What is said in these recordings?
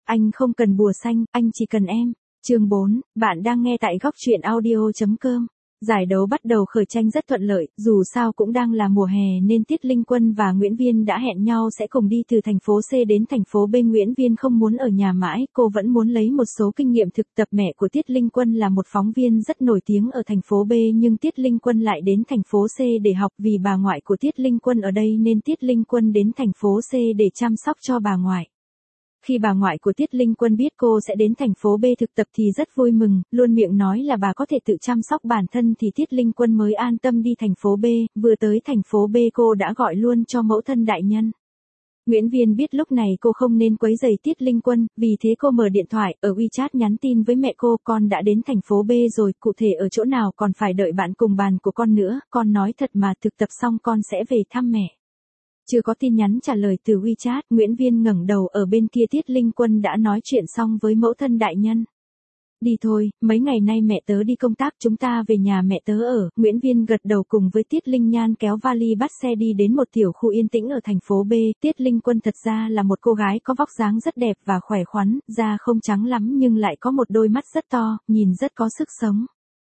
Anh không cần bùa xanh, anh chỉ cần em. Chương 4, bạn đang nghe tại góc truyện audio.com. Giải đấu bắt đầu khởi tranh rất thuận lợi, dù sao cũng đang là mùa hè nên Tiết Linh Quân và Nguyễn Viên đã hẹn nhau sẽ cùng đi từ thành phố C đến thành phố B. Nguyễn Viên không muốn ở nhà mãi, cô vẫn muốn lấy một số kinh nghiệm thực tập. Mẹ của Tiết Linh Quân là một phóng viên rất nổi tiếng ở thành phố B nhưng Tiết Linh Quân lại đến thành phố C để học vì bà ngoại của Tiết Linh Quân ở đây nên Tiết Linh Quân đến thành phố C để chăm sóc cho bà ngoại. Khi bà ngoại của Tiết Linh Quân biết cô sẽ đến thành phố B thực tập thì rất vui mừng, luôn miệng nói là bà có thể tự chăm sóc bản thân thì Tiết Linh Quân mới an tâm đi thành phố B. Vừa tới thành phố B cô đã gọi luôn cho mẫu thân đại nhân. Nguyễn Viên biết lúc này cô không nên quấy rầy Tiết Linh Quân, vì thế cô mở điện thoại, ở WeChat nhắn tin với mẹ cô, con đã đến thành phố B rồi, cụ thể ở chỗ nào còn phải đợi bạn cùng bàn của con nữa, con nói thật mà thực tập xong con sẽ về thăm mẹ. Chưa có tin nhắn trả lời từ WeChat, Nguyễn Viên ngẩng đầu ở bên kia Tiết Linh Quân đã nói chuyện xong với mẫu thân đại nhân. Đi thôi, mấy ngày nay mẹ tớ đi công tác chúng ta về nhà mẹ tớ ở. Nguyễn Viên gật đầu cùng với Tiết Linh Nhan kéo vali bắt xe đi đến một tiểu khu yên tĩnh ở thành phố B. Tiết Linh Quân thật ra là một cô gái có vóc dáng rất đẹp và khỏe khoắn, da không trắng lắm nhưng lại có một đôi mắt rất to, nhìn rất có sức sống.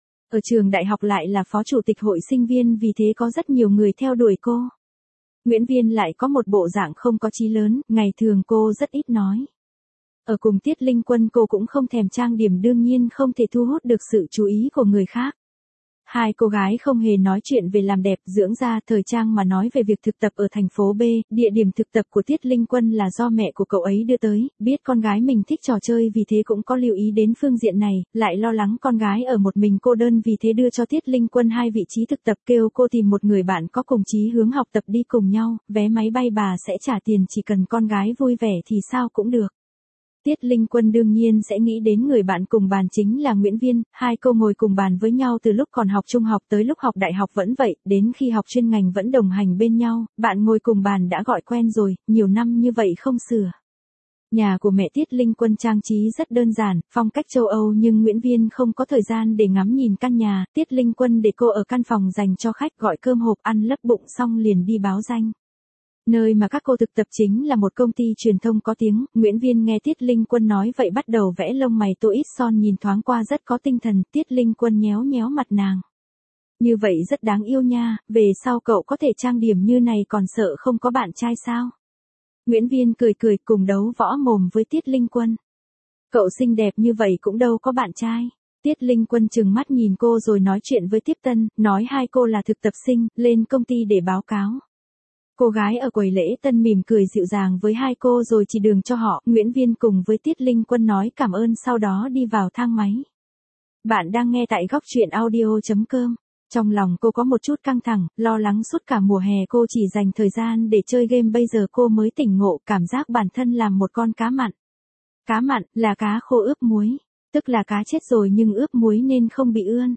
Ở trường đại học lại là phó chủ tịch hội sinh viên vì thế có rất nhiều người theo đuổi cô. Nguyễn Viên lại có một bộ dạng không có chí lớn, ngày thường cô rất ít nói. Ở cùng Tiết Linh Quân cô cũng không thèm trang điểm đương nhiên không thể thu hút được sự chú ý của người khác. Hai cô gái không hề nói chuyện về làm đẹp, dưỡng da, thời trang mà nói về việc thực tập ở thành phố B. Địa điểm thực tập của Tiết Linh Quân là do mẹ của cậu ấy đưa tới, biết con gái mình thích trò chơi vì thế cũng có lưu ý đến phương diện này, lại lo lắng con gái ở một mình cô đơn vì thế đưa cho Tiết Linh Quân 2 vị trí thực tập, kêu cô tìm một người bạn có cùng chí hướng học tập đi cùng nhau, vé máy bay bà sẽ trả tiền chỉ cần con gái vui vẻ thì sao cũng được. Tiết Linh Quân đương nhiên sẽ nghĩ đến người bạn cùng bàn chính là Nguyễn Viên, hai cô ngồi cùng bàn với nhau từ lúc còn học trung học tới lúc học đại học vẫn vậy, đến khi học chuyên ngành vẫn đồng hành bên nhau, bạn ngồi cùng bàn đã gọi quen rồi, nhiều năm như vậy không sửa. Nhà của mẹ Tiết Linh Quân trang trí rất đơn giản, phong cách châu Âu nhưng Nguyễn Viên không có thời gian để ngắm nhìn căn nhà, Tiết Linh Quân để cô ở căn phòng dành cho khách gọi cơm hộp ăn lấp bụng xong liền đi báo danh. Nơi mà các cô thực tập chính là một công ty truyền thông có tiếng, Nguyễn Viên nghe Tiết Linh Quân nói vậy bắt đầu vẽ lông mày tô ít son nhìn thoáng qua rất có tinh thần, Tiết Linh Quân nhéo nhéo mặt nàng. Như vậy rất đáng yêu nha, về sau cậu có thể trang điểm như này còn sợ không có bạn trai sao? Nguyễn Viên cười cười cùng đấu võ mồm với Tiết Linh Quân. Cậu xinh đẹp như vậy cũng đâu có bạn trai. Tiết Linh Quân trừng mắt nhìn cô rồi nói chuyện với Tiếp Tân, nói hai cô là thực tập sinh, lên công ty để báo cáo. Cô gái ở quầy lễ tân mỉm cười dịu dàng với hai cô rồi chỉ đường cho họ, Nguyễn Viên cùng với Tiết Linh Quân nói cảm ơn sau đó đi vào thang máy. Bạn đang nghe tại góc truyện audio.com. Trong lòng cô có một chút căng thẳng, lo lắng suốt cả mùa hè cô chỉ dành thời gian để chơi game bây giờ cô mới tỉnh ngộ cảm giác bản thân làm một con cá mặn. Cá mặn là cá khô ướp muối, tức là cá chết rồi nhưng ướp muối nên không bị ươn.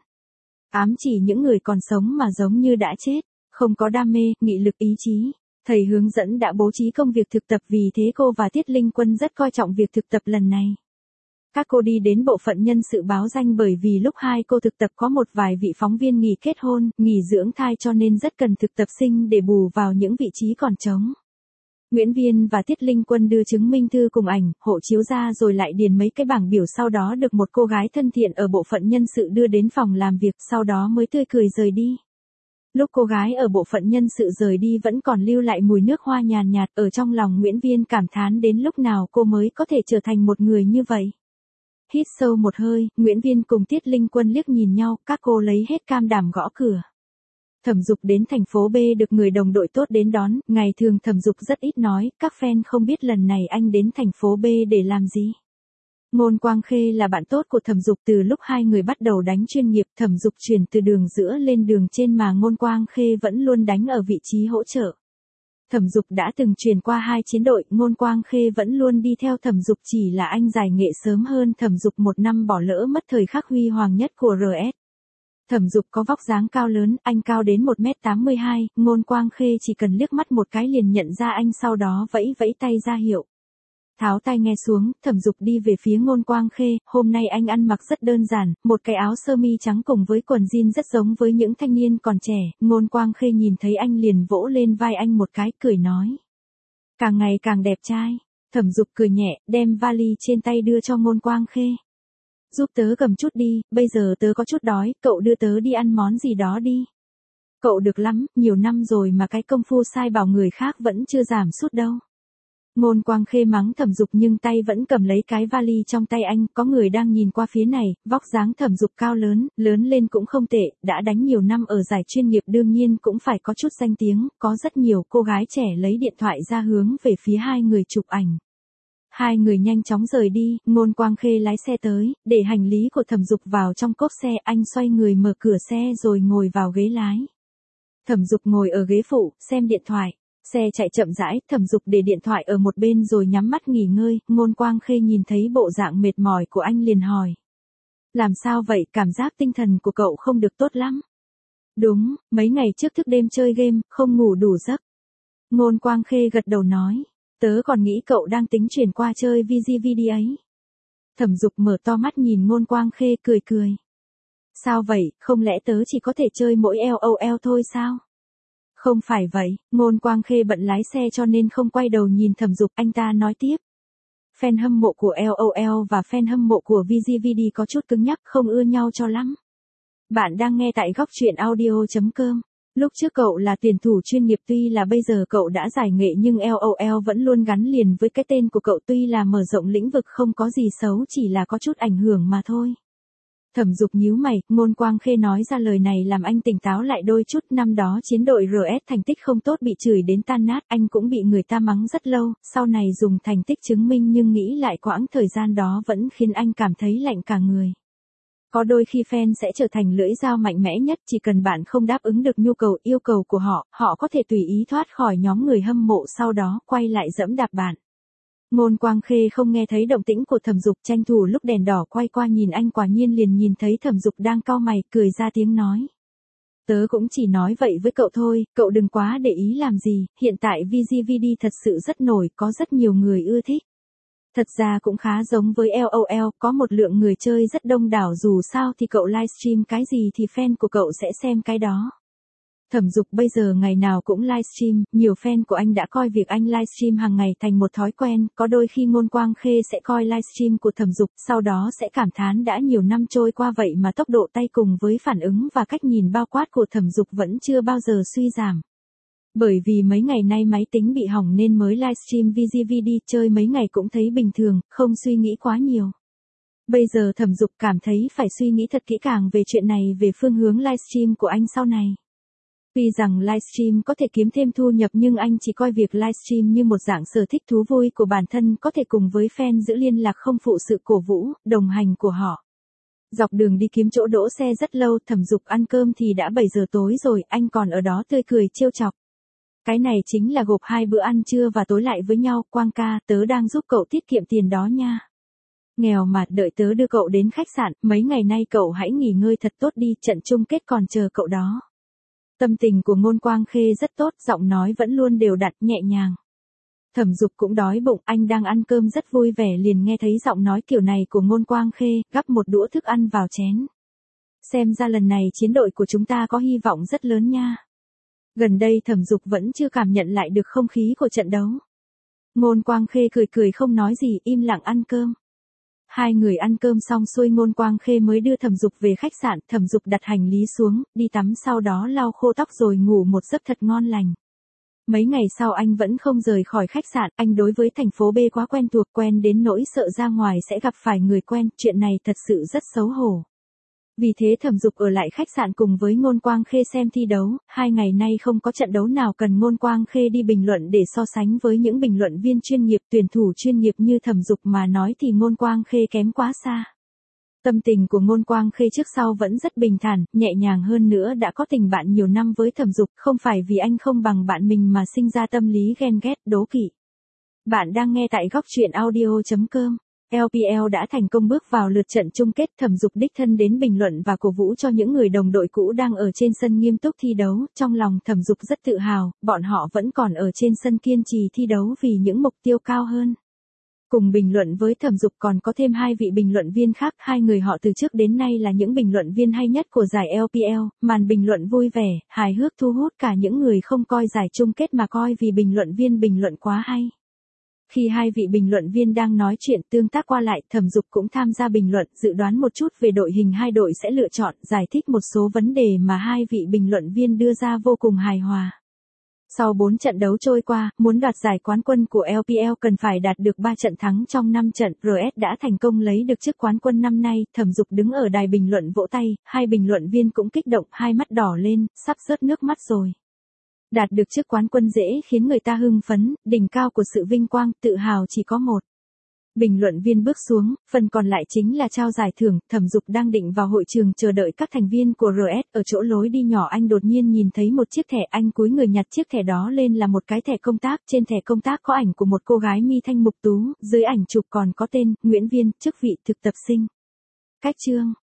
Ám chỉ những người còn sống mà giống như đã chết. Không có đam mê, nghị lực ý chí. Thầy hướng dẫn đã bố trí công việc thực tập vì thế cô và Tiết Linh Quân rất coi trọng việc thực tập lần này. Các cô đi đến bộ phận nhân sự báo danh bởi vì lúc hai cô thực tập có một vài vị phóng viên nghỉ kết hôn, nghỉ dưỡng thai cho nên rất cần thực tập sinh để bù vào những vị trí còn trống. Nguyễn Viên và Tiết Linh Quân đưa chứng minh thư cùng ảnh, hộ chiếu ra rồi lại điền mấy cái bảng biểu sau đó được một cô gái thân thiện ở bộ phận nhân sự đưa đến phòng làm việc sau đó mới tươi cười rời đi. Lúc cô gái ở bộ phận nhân sự rời đi vẫn còn lưu lại mùi nước hoa nhàn nhạt ở trong lòng Nguyễn Viên cảm thán đến lúc nào cô mới có thể trở thành một người như vậy. Hít sâu một hơi, Nguyễn Viên cùng Tiết Linh Quân liếc nhìn nhau, các cô lấy hết can đảm gõ cửa. Thẩm Dục đến thành phố B được người đồng đội tốt đến đón, ngày thường Thẩm Dục rất ít nói, các fan không biết lần này anh đến thành phố B để làm gì. Ngôn Quang Khê là bạn tốt của Thẩm Dục từ lúc hai người bắt đầu đánh chuyên nghiệp, Thẩm Dục chuyển từ đường giữa lên đường trên mà Ngôn Quang Khê vẫn luôn đánh ở vị trí hỗ trợ. Thẩm Dục đã từng chuyển qua hai chiến đội, Ngôn Quang Khê vẫn luôn đi theo Thẩm Dục chỉ là anh giải nghệ sớm hơn Thẩm Dục một năm bỏ lỡ mất thời khắc huy hoàng nhất của RS. Thẩm Dục có vóc dáng cao lớn, anh cao đến 1m82, Ngôn Quang Khê chỉ cần liếc mắt một cái liền nhận ra anh sau đó vẫy vẫy tay ra hiệu. Tháo tai nghe xuống, Thẩm Dục đi về phía Ngôn Quang Khê, hôm nay anh ăn mặc rất đơn giản, một cái áo sơ mi trắng cùng với quần jean rất giống với những thanh niên còn trẻ, Ngôn Quang Khê nhìn thấy anh liền vỗ lên vai anh một cái, cười nói. Càng ngày càng đẹp trai. Thẩm Dục cười nhẹ, đem vali trên tay đưa cho Ngôn Quang Khê. Giúp tớ cầm chút đi, bây giờ tớ có chút đói, cậu đưa tớ đi ăn món gì đó đi. Cậu được lắm, nhiều năm rồi mà cái công phu sai bảo người khác vẫn chưa giảm sút đâu. Ngôn Quang Khê mắng Thẩm Dục nhưng tay vẫn cầm lấy cái vali trong tay anh, có người đang nhìn qua phía này, vóc dáng Thẩm Dục cao lớn, lớn lên cũng không tệ, đã đánh nhiều năm ở giải chuyên nghiệp đương nhiên cũng phải có chút danh tiếng, có rất nhiều cô gái trẻ lấy điện thoại ra hướng về phía hai người chụp ảnh. Hai người nhanh chóng rời đi, Ngôn Quang Khê lái xe tới, để hành lý của Thẩm Dục vào trong cốp xe, anh xoay người mở cửa xe rồi ngồi vào ghế lái. Thẩm Dục ngồi ở ghế phụ, xem điện thoại. Xe chạy chậm rãi, Thẩm Dục để điện thoại ở một bên rồi nhắm mắt nghỉ ngơi, Ngôn Quang Khê nhìn thấy bộ dạng mệt mỏi của anh liền hỏi. Làm sao vậy, cảm giác tinh thần của cậu không được tốt lắm. Đúng, mấy ngày trước thức đêm chơi game, không ngủ đủ giấc. Ngôn Quang Khê gật đầu nói, tớ còn nghĩ cậu đang tính chuyển qua chơi VGVD ấy. Thẩm Dục mở to mắt nhìn Ngôn Quang Khê cười cười. Sao vậy, không lẽ tớ chỉ có thể chơi mỗi LOL thôi sao? Không phải vậy, Ngôn Quang Khê bận lái xe cho nên không quay đầu nhìn Thẩm Dục, anh ta nói tiếp. Fan hâm mộ của LOL và fan hâm mộ của VGVD có chút cứng nhắc, không ưa nhau cho lắm. Bạn đang nghe tại góc truyện audio.com. Lúc trước cậu là tuyển thủ chuyên nghiệp, tuy là bây giờ cậu đã giải nghệ nhưng LOL vẫn luôn gắn liền với cái tên của cậu, tuy là mở rộng lĩnh vực không có gì xấu, chỉ là có chút ảnh hưởng mà thôi. Thẩm Dục nhíu mày, Ngôn Quang Khê nói ra lời này làm anh tỉnh táo lại đôi chút, năm đó chiến đội RS thành tích không tốt bị chửi đến tan nát, anh cũng bị người ta mắng rất lâu, sau này dùng thành tích chứng minh nhưng nghĩ lại quãng thời gian đó vẫn khiến anh cảm thấy lạnh cả người. Có đôi khi fan sẽ trở thành lưỡi dao mạnh mẽ nhất, chỉ cần bạn không đáp ứng được nhu cầu yêu cầu của họ, họ có thể tùy ý thoát khỏi nhóm người hâm mộ sau đó quay lại giẫm đạp bạn. Ngôn Quang Khê không nghe thấy động tĩnh của Thẩm Dục, tranh thủ lúc đèn đỏ quay qua nhìn anh, quả nhiên liền nhìn thấy Thẩm Dục đang cau mày, cười ra tiếng nói. Tớ cũng chỉ nói vậy với cậu thôi, cậu đừng quá để ý làm gì, hiện tại VGVD thật sự rất nổi, có rất nhiều người ưa thích. Thật ra cũng khá giống với LOL, có một lượng người chơi rất đông đảo, dù sao thì cậu livestream cái gì thì fan của cậu sẽ xem cái đó. Thẩm Dục bây giờ ngày nào cũng livestream, nhiều fan của anh đã coi việc anh livestream hàng ngày thành một thói quen, có đôi khi Ngôn Quang Khê sẽ coi livestream của Thẩm Dục, sau đó sẽ cảm thán đã nhiều năm trôi qua vậy mà tốc độ tay cùng với phản ứng và cách nhìn bao quát của Thẩm Dục vẫn chưa bao giờ suy giảm. Bởi vì mấy ngày nay máy tính bị hỏng nên mới livestream VGVD, chơi mấy ngày cũng thấy bình thường, không suy nghĩ quá nhiều. Bây giờ Thẩm Dục cảm thấy phải suy nghĩ thật kỹ càng về chuyện này, về phương hướng livestream của anh sau này. Tuy rằng livestream có thể kiếm thêm thu nhập nhưng anh chỉ coi việc livestream như một dạng sở thích thú vui của bản thân, có thể cùng với fan giữ liên lạc không phụ sự cổ vũ, đồng hành của họ. Dọc đường đi kiếm chỗ đỗ xe rất lâu, Thẩm Dục ăn cơm thì đã 7 giờ tối rồi, anh còn ở đó tươi cười trêu chọc. Cái này chính là gộp 2 bữa ăn trưa và tối lại với nhau, Quang ca, tớ đang giúp cậu tiết kiệm tiền đó nha. Nghèo mà, đợi tớ đưa cậu đến khách sạn, mấy ngày nay cậu hãy nghỉ ngơi thật tốt đi, trận chung kết còn chờ cậu đó. Tâm tình của Ngôn Quang Khê rất tốt, giọng nói vẫn luôn đều đặn, nhẹ nhàng. Thẩm Dục cũng đói bụng, anh đang ăn cơm rất vui vẻ liền nghe thấy giọng nói kiểu này của Ngôn Quang Khê, gắp một đũa thức ăn vào chén. Xem ra lần này chiến đội của chúng ta có hy vọng rất lớn nha. Gần đây Thẩm Dục vẫn chưa cảm nhận lại được không khí của trận đấu. Ngôn Quang Khê cười cười không nói gì, im lặng ăn cơm. Hai người ăn cơm xong xuôi, Ngôn Quang Khê mới đưa Thẩm Dục về khách sạn, Thẩm Dục đặt hành lý xuống, đi tắm sau đó lau khô tóc rồi ngủ một giấc thật ngon lành. Mấy ngày sau anh vẫn không rời khỏi khách sạn, anh đối với thành phố B quá quen thuộc, quen đến nỗi sợ ra ngoài sẽ gặp phải người quen, chuyện này thật sự rất xấu hổ. Vì thế Thẩm Dục ở lại khách sạn cùng với Ngôn Quang Khê xem thi đấu, 2 ngày nay không có trận đấu nào cần Ngôn Quang Khê đi bình luận để so sánh với những bình luận viên chuyên nghiệp, tuyển thủ chuyên nghiệp như Thẩm Dục mà nói thì Ngôn Quang Khê kém quá xa. Tâm tình của Ngôn Quang Khê trước sau vẫn rất bình thản, nhẹ nhàng, hơn nữa đã có tình bạn nhiều năm với Thẩm Dục, không phải vì anh không bằng bạn mình mà sinh ra tâm lý ghen ghét, đố kỵ. Bạn đang nghe tại góc truyện audio.com. LPL đã thành công bước vào lượt trận chung kết, Thẩm Dục đích thân đến bình luận và cổ vũ cho những người đồng đội cũ đang ở trên sân nghiêm túc thi đấu, trong lòng Thẩm Dục rất tự hào, bọn họ vẫn còn ở trên sân kiên trì thi đấu vì những mục tiêu cao hơn. Cùng bình luận với Thẩm Dục còn có thêm 2 vị bình luận viên khác, 2 người họ từ trước đến nay là những bình luận viên hay nhất của giải LPL, màn bình luận vui vẻ, hài hước thu hút cả những người không coi giải chung kết mà coi vì bình luận viên bình luận quá hay. Khi hai vị bình luận viên đang nói chuyện tương tác qua lại, Thẩm Dục cũng tham gia bình luận, dự đoán một chút về đội hình hai đội sẽ lựa chọn, giải thích một số vấn đề mà hai vị bình luận viên đưa ra vô cùng hài hòa. Sau 4 trận đấu trôi qua, muốn đoạt giải quán quân của LPL cần phải đạt được 3 trận thắng trong 5 trận, RS đã thành công lấy được chức quán quân năm nay. Thẩm Dục đứng ở đài bình luận vỗ tay, hai bình luận viên cũng kích động, hai mắt đỏ lên, sắp rớt nước mắt rồi. Đạt được chức quán quân dễ khiến người ta hưng phấn, đỉnh cao của sự vinh quang, tự hào chỉ có một. Bình luận viên bước xuống, phần còn lại chính là trao giải thưởng. Thẩm Dục đang định vào hội trường chờ đợi các thành viên của RS, ở chỗ lối đi nhỏ anh đột nhiên nhìn thấy một chiếc thẻ, anh cúi người nhặt chiếc thẻ đó lên là một cái thẻ công tác, trên thẻ công tác có ảnh của một cô gái mi thanh mục tú, dưới ảnh chụp còn có tên, Nguyễn Viên, chức vị thực tập sinh. Cách chương